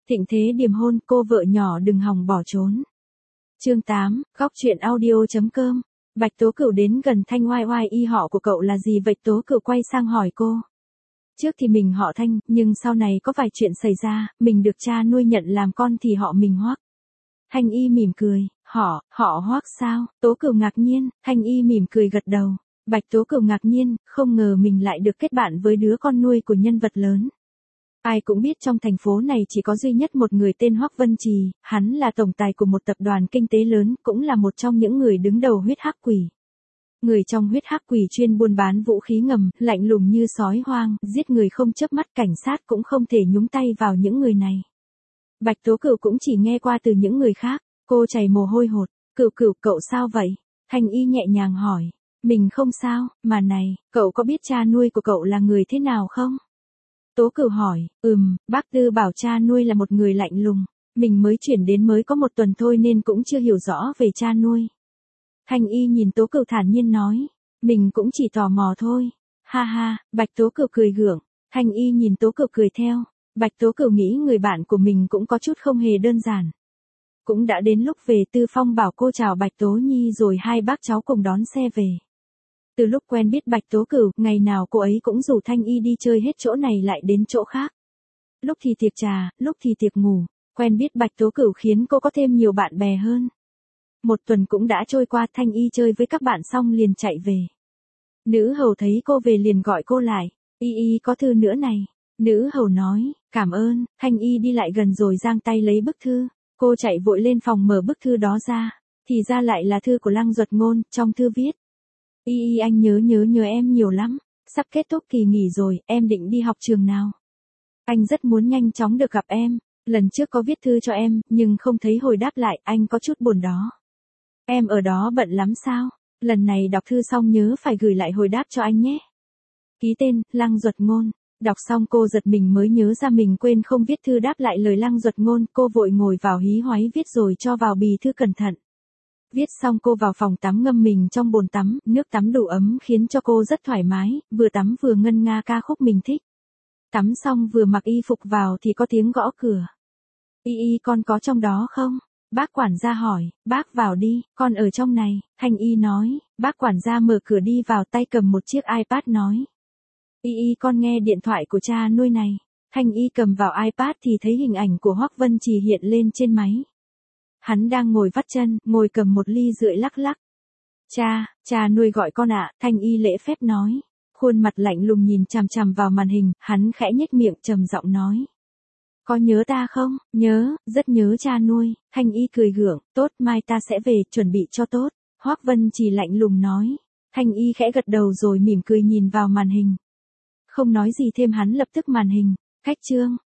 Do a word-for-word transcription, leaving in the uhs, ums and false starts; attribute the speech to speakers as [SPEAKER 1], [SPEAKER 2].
[SPEAKER 1] Thịnh thế điềm hôn, cô vợ nhỏ đừng hòng bỏ trốn. Chương tám, góc truyện audio.com. Bạch Tố Cửu đến gần Thanh oai oai, y họ của cậu là gì vậy? Tố Cửu quay sang hỏi cô. Trước thì mình họ Thanh, nhưng sau này có vài chuyện xảy ra, mình được cha nuôi nhận làm con thì họ mình Hoắc. Thanh Y mỉm cười, họ, họ Hoắc sao? Tố Cửu ngạc nhiên, Thanh Y mỉm cười gật đầu. Bạch Tố Cửu ngạc nhiên, không ngờ mình lại được kết bạn với đứa con nuôi của nhân vật lớn. Ai cũng biết trong thành phố này chỉ có duy nhất một người tên Hoắc Vân Trì, hắn là tổng tài của một tập đoàn kinh tế lớn, cũng là một trong những người đứng đầu huyết hắc quỷ. Người trong huyết hắc quỷ chuyên buôn bán vũ khí ngầm, lạnh lùng như sói hoang, giết người không chớp mắt, cảnh sát cũng không thể nhúng tay vào những người này. Bạch Tố Cửu cũng chỉ nghe qua từ những người khác, cô chảy mồ hôi hột. Cửu Cửu, cậu sao vậy? Thanh Y nhẹ nhàng hỏi. Mình không sao, mà này, cậu có biết cha nuôi của cậu là người thế nào không? Tố Cửu hỏi. Ừm, bác Tư bảo cha nuôi là một người lạnh lùng. Mình mới chuyển đến mới có một tuần thôi nên cũng chưa hiểu rõ về cha nuôi. Thanh Y nhìn Tố Cửu thản nhiên nói. Mình cũng chỉ tò mò thôi. Ha ha, Bạch Tố Cửu cười gượng. Thanh Y nhìn Tố Cửu cười theo. Bạch Tố Cửu nghĩ người bạn của mình cũng có chút không hề đơn giản. Cũng đã đến lúc về, Tư Phong bảo cô chào Bạch Tố Nhi rồi hai bác cháu cùng đón xe về. Từ lúc quen biết Bạch Tố Cửu, ngày nào cô ấy cũng rủ Thanh Y đi chơi hết chỗ này lại đến chỗ khác. Lúc thì tiệc trà, lúc thì tiệc ngủ, quen biết Bạch Tố Cửu khiến cô có thêm nhiều bạn bè hơn. Một tuần cũng đã trôi qua, Thanh Y chơi với các bạn xong liền chạy về. Nữ hầu thấy cô về liền gọi cô lại. Y Y có thư nữa này. Nữ hầu nói, cảm ơn. Thanh Y đi lại gần rồi giang tay lấy bức thư. Cô chạy vội lên phòng mở bức thư đó ra. Thì ra lại là thư của Lăng Duật Ngôn, trong thư viết. Y Y anh nhớ nhớ nhớ em nhiều lắm. Sắp kết thúc kỳ nghỉ rồi, em định đi học trường nào? Anh rất muốn nhanh chóng được gặp em. Lần trước có viết thư cho em, nhưng không thấy hồi đáp lại, anh có chút buồn đó. Em ở đó bận lắm sao? Lần này đọc thư xong nhớ phải gửi lại hồi đáp cho anh nhé. Ký tên, Lăng Duật Ngôn. Đọc xong cô giật mình mới nhớ ra mình quên không viết thư đáp lại lời Lăng Duật Ngôn, cô vội ngồi vào hí hoáy viết rồi cho vào bì thư cẩn thận. Viết xong cô vào phòng tắm ngâm mình trong bồn tắm, nước tắm đủ ấm khiến cho cô rất thoải mái, vừa tắm vừa ngân nga ca khúc mình thích. Tắm xong vừa mặc y phục vào thì có tiếng gõ cửa. Y Y con có trong đó không? Bác quản gia hỏi. Bác vào đi, con ở trong này. Thanh Y nói. Bác quản gia mở cửa đi vào, tay cầm một chiếc iPad nói. Y Y con nghe điện thoại của cha nuôi này. Thanh Y cầm vào iPad thì thấy hình ảnh của Hoắc Vân Trì hiện lên trên máy. Hắn đang ngồi vắt chân, ngồi cầm một ly rượu lắc lắc. Cha, cha nuôi gọi con ạ, Thanh Y lễ phép nói. Khuôn mặt lạnh lùng nhìn chằm chằm vào màn hình, hắn khẽ nhếch miệng trầm giọng nói. Có nhớ ta không? Nhớ, rất nhớ cha nuôi. Thanh Y cười gượng, tốt, mai ta sẽ về, chuẩn bị cho tốt. Hoắc Vân Trì lạnh lùng nói. Thanh Y khẽ gật đầu rồi mỉm cười nhìn vào màn hình. Không nói gì thêm, hắn lập tức màn hình. Khách trương.